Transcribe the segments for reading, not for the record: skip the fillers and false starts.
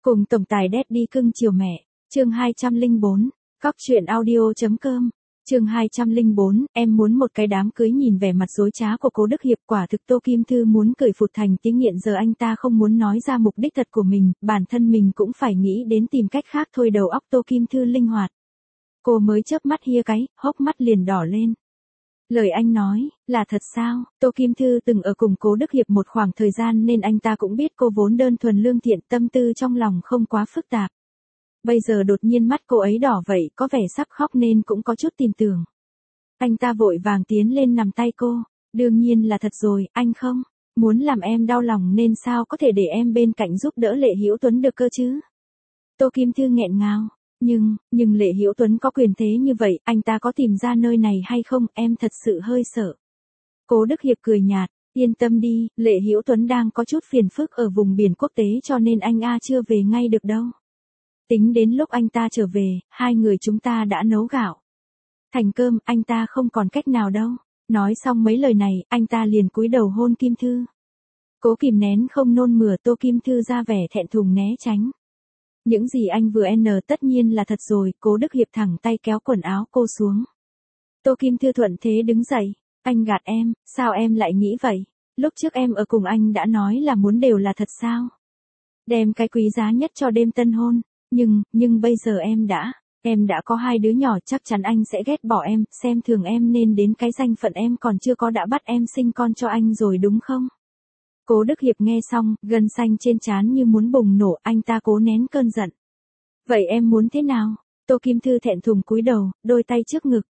Cùng tổng tài Daddy cưng chiều mẹ, chương 204, cóc truyện audio.com, chương 204, em muốn một cái đám cưới. Nhìn vẻ mặt dối trá của Cố Đức Hiệp, quả thực Tô Kim Thư muốn cười phụt thành tiếng nghiện. Giờ anh ta không muốn nói ra mục đích thật của mình, bản thân mình cũng phải nghĩ đến tìm cách khác thôi. Đầu óc Tô Kim Thư linh hoạt. Cô mới chớp mắt hia cái, hốc mắt liền đỏ lên. Lời anh nói, là thật sao? Tô Kim Thư từng ở cùng Cố Đức Hiệp một khoảng thời gian nên anh ta cũng biết cô vốn đơn thuần lương thiện, tâm tư trong lòng không quá phức tạp. Bây giờ đột nhiên mắt cô ấy đỏ vậy, có vẻ sắp khóc nên cũng có chút tin tưởng. Anh ta vội vàng tiến lên nắm tay cô. Đương nhiên là thật rồi, anh không muốn làm em đau lòng nên sao có thể để em bên cạnh giúp đỡ Lệ Hữu Tuấn được cơ chứ? Tô Kim Thư nghẹn ngào. Nhưng Lệ Hữu Tuấn có quyền thế như vậy, anh ta có tìm ra nơi này hay không, em thật sự hơi sợ. Cố Đức Hiệp cười nhạt, yên tâm đi, Lệ Hữu Tuấn đang có chút phiền phức ở vùng biển quốc tế cho nên anh chưa về ngay được đâu. Tính đến lúc anh ta trở về, hai người chúng ta đã nấu gạo thành cơm, anh ta không còn cách nào đâu. Nói xong mấy lời này, anh ta liền cúi đầu hôn Kim Thư. Cố kìm nén không nôn mửa, Tô Kim Thư ra vẻ thẹn thùng né tránh. Những gì anh vừa tất nhiên là thật rồi. Cố Đức Hiệp thẳng tay kéo quần áo cô xuống. Tô Kim Thư thuận thế đứng dậy. Anh gạt em, sao em lại nghĩ vậy? Lúc trước em ở cùng anh đã nói là muốn đều là thật sao? Đem cái quý giá nhất cho đêm tân hôn. Nhưng bây giờ em đã có hai đứa nhỏ, chắc chắn anh sẽ ghét bỏ em, xem thường em nên đến cái danh phận em còn chưa có đã bắt em sinh con cho anh rồi đúng không? Cố Đức Hiệp nghe xong, gân xanh trên trán như muốn bùng nổ, anh ta cố nén cơn giận. Vậy em muốn thế nào? Tô Kim Thư thẹn thùng cúi đầu, đôi tay trước ngực.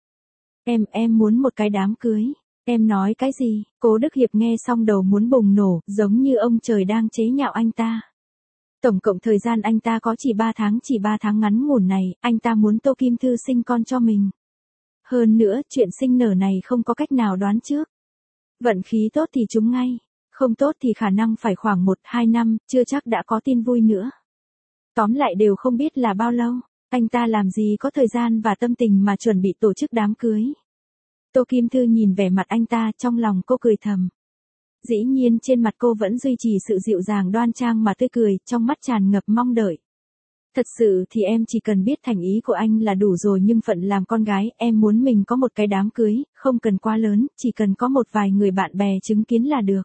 Em muốn một cái đám cưới. Em nói cái gì? Cố Đức Hiệp nghe xong đầu muốn bùng nổ, giống như ông trời đang chế nhạo anh ta. Tổng cộng thời gian anh ta có chỉ 3 tháng ngắn ngủn này, anh ta muốn Tô Kim Thư sinh con cho mình. Hơn nữa, chuyện sinh nở này không có cách nào đoán trước. Vận khí tốt thì trúng ngay, không tốt thì khả năng phải khoảng 1-2 năm, chưa chắc đã có tin vui nữa. Tóm lại đều không biết là bao lâu, anh ta làm gì có thời gian và tâm tình mà chuẩn bị tổ chức đám cưới. Tô Kim Thư nhìn vẻ mặt anh ta, trong lòng cô cười thầm. Dĩ nhiên trên mặt cô vẫn duy trì sự dịu dàng đoan trang mà tươi cười, trong mắt tràn ngập mong đợi. Thật sự thì em chỉ cần biết thành ý của anh là đủ rồi, nhưng phận làm con gái, em muốn mình có một cái đám cưới, không cần quá lớn, chỉ cần có một vài người bạn bè chứng kiến là được.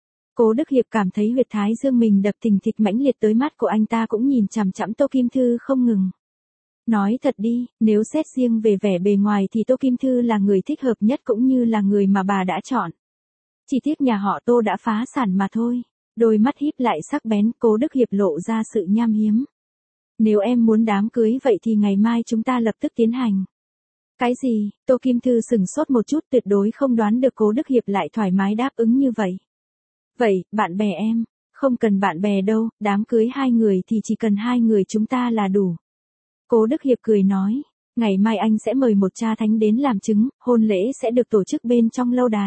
Cố Đức Hiệp cảm thấy huyệt thái dương mình đập thình thịch mãnh liệt, tới mắt của anh ta cũng nhìn chằm chằm Tô Kim Thư không ngừng. Nói thật đi, nếu xét riêng về vẻ bề ngoài thì Tô Kim Thư là người thích hợp nhất cũng như là người mà bà đã chọn. Chỉ tiếc nhà họ Tô đã phá sản mà thôi. Đôi mắt híp lại sắc bén, Cố Đức Hiệp lộ ra sự nham hiếm. Nếu em muốn đám cưới vậy thì ngày mai chúng ta lập tức tiến hành. Cái gì? Tô Kim Thư sừng sốt một chút, tuyệt đối không đoán được Cố Đức Hiệp lại thoải mái đáp ứng như vậy. Vậy, bạn bè em? Không cần bạn bè đâu, đám cưới hai người thì chỉ cần hai người chúng ta là đủ. Cố Đức Hiệp cười nói, ngày mai anh sẽ mời một cha thánh đến làm chứng, hôn lễ sẽ được tổ chức bên trong lâu đài.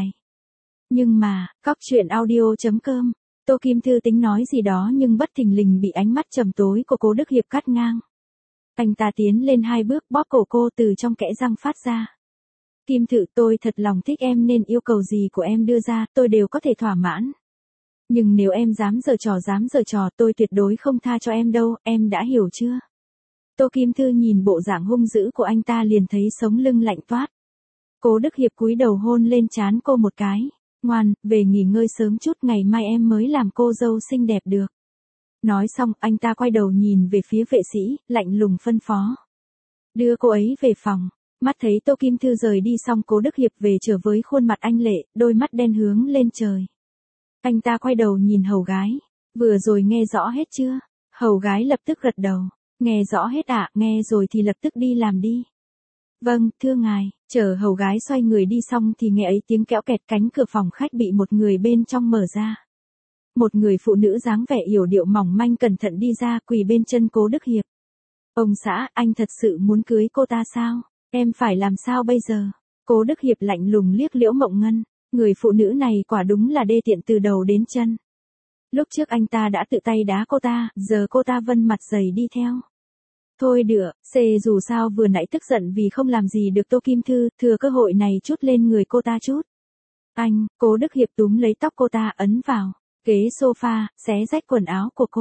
Nhưng mà, cóc truyện audio.com, Tô Kim Thư tính nói gì đó nhưng bất thình lình bị ánh mắt trầm tối của Cố Đức Hiệp cắt ngang. Anh ta tiến lên 2 bước, bóp cổ cô từ trong kẽ răng phát ra. Kim Thư, tôi thật lòng thích em nên yêu cầu gì của em đưa ra, tôi đều có thể thỏa mãn. Nhưng nếu em dám giở trò, tôi tuyệt đối không tha cho em đâu, em đã hiểu chưa? Tô Kim Thư nhìn bộ dạng hung dữ của anh ta liền thấy sống lưng lạnh toát. Cố Đức Hiệp cúi đầu hôn lên trán cô một cái. Ngoan, về nghỉ ngơi sớm chút, ngày mai em mới làm cô dâu xinh đẹp được. Nói xong, anh ta quay đầu nhìn về phía vệ sĩ, lạnh lùng phân phó. Đưa cô ấy về phòng. Mắt thấy Tô Kim Thư rời đi xong, Cố Đức Hiệp về trở với khuôn mặt anh lệ, đôi mắt đen hướng lên trời. Anh ta quay đầu nhìn hầu gái. Vừa rồi nghe rõ hết chưa? Hầu gái lập tức gật đầu. Nghe rõ hết ạ, nghe rồi thì lập tức đi làm đi. Vâng, thưa ngài. Chờ hầu gái xoay người đi xong thì nghe ấy tiếng kéo kẹt, cánh cửa phòng khách bị một người bên trong mở ra. Một người phụ nữ dáng vẻ yểu điệu mỏng manh cẩn thận đi ra, quỳ bên chân Cố Đức Hiệp. Ông xã, anh thật sự muốn cưới cô ta sao? Em phải làm sao bây giờ? Cố Đức Hiệp lạnh lùng liếc Liễu Mộng Ngân. Người phụ nữ này quả đúng là đê tiện từ đầu đến chân. Lúc trước anh ta đã tự tay đá cô ta, giờ cô ta vân mặt dày đi theo. Thôi được, dù sao vừa nãy tức giận vì không làm gì được Tô Kim Thư, thừa cơ hội này chút lên người cô ta chút. Anh, Cố Đức Hiệp túm lấy tóc cô ta ấn vào ghế sofa, xé rách quần áo của cô.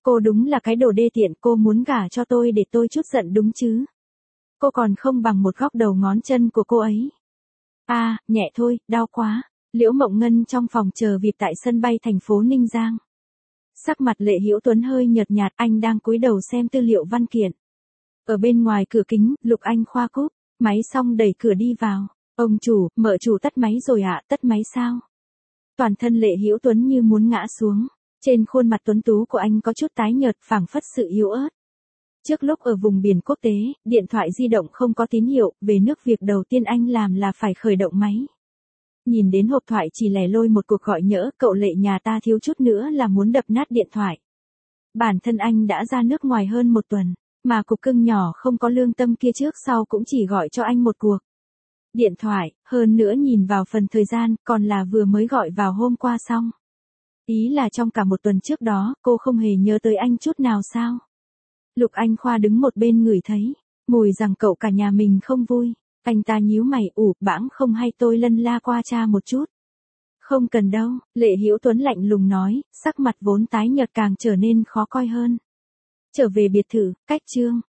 Cô đúng là cái đồ đê tiện, cô muốn gả cho tôi để tôi chút giận đúng chứ. Cô còn không bằng một góc đầu ngón chân của cô ấy. À, nhẹ thôi, đau quá. Liễu Mộng Ngân trong phòng chờ VIP tại sân bay thành phố Ninh Giang. Sắc mặt Lệ Hữu Tuấn hơi nhợt nhạt, anh đang cúi đầu xem tư liệu văn kiện. Ở bên ngoài cửa kính, Lục Anh khoa cúp, máy xong đẩy cửa đi vào. Ông chủ, mợ chủ tắt máy rồi ạ, tắt máy sao? Toàn thân Lệ Hữu Tuấn như muốn ngã xuống. Trên khuôn mặt tuấn tú của anh có chút tái nhợt, phảng phất sự yếu ớt. Trước lúc ở vùng biển quốc tế, điện thoại di động không có tín hiệu, về nước việc đầu tiên anh làm là phải khởi động máy. Nhìn đến hộp thoại chỉ lẻ loi một cuộc gọi nhỡ, cậu Lệ nhà ta thiếu chút nữa là muốn đập nát điện thoại. Bản thân anh đã ra nước ngoài hơn một tuần, mà cục cưng nhỏ không có lương tâm kia trước sau cũng chỉ gọi cho anh một cuộc điện thoại, hơn nữa nhìn vào phần thời gian, còn là vừa mới gọi vào hôm qua xong. Ý là trong cả một tuần trước đó, cô không hề nhớ tới anh chút nào sao? Lục Anh Khoa đứng một bên ngửi thấy, mùi rằng cậu cả nhà mình không vui. Anh ta nhíu mày, bẵng không hay tôi lân la qua cha một chút. Không cần đâu, Lệ Hữu Tuấn lạnh lùng nói, sắc mặt vốn tái nhợt càng trở nên khó coi hơn. Trở về biệt thự, cách Trương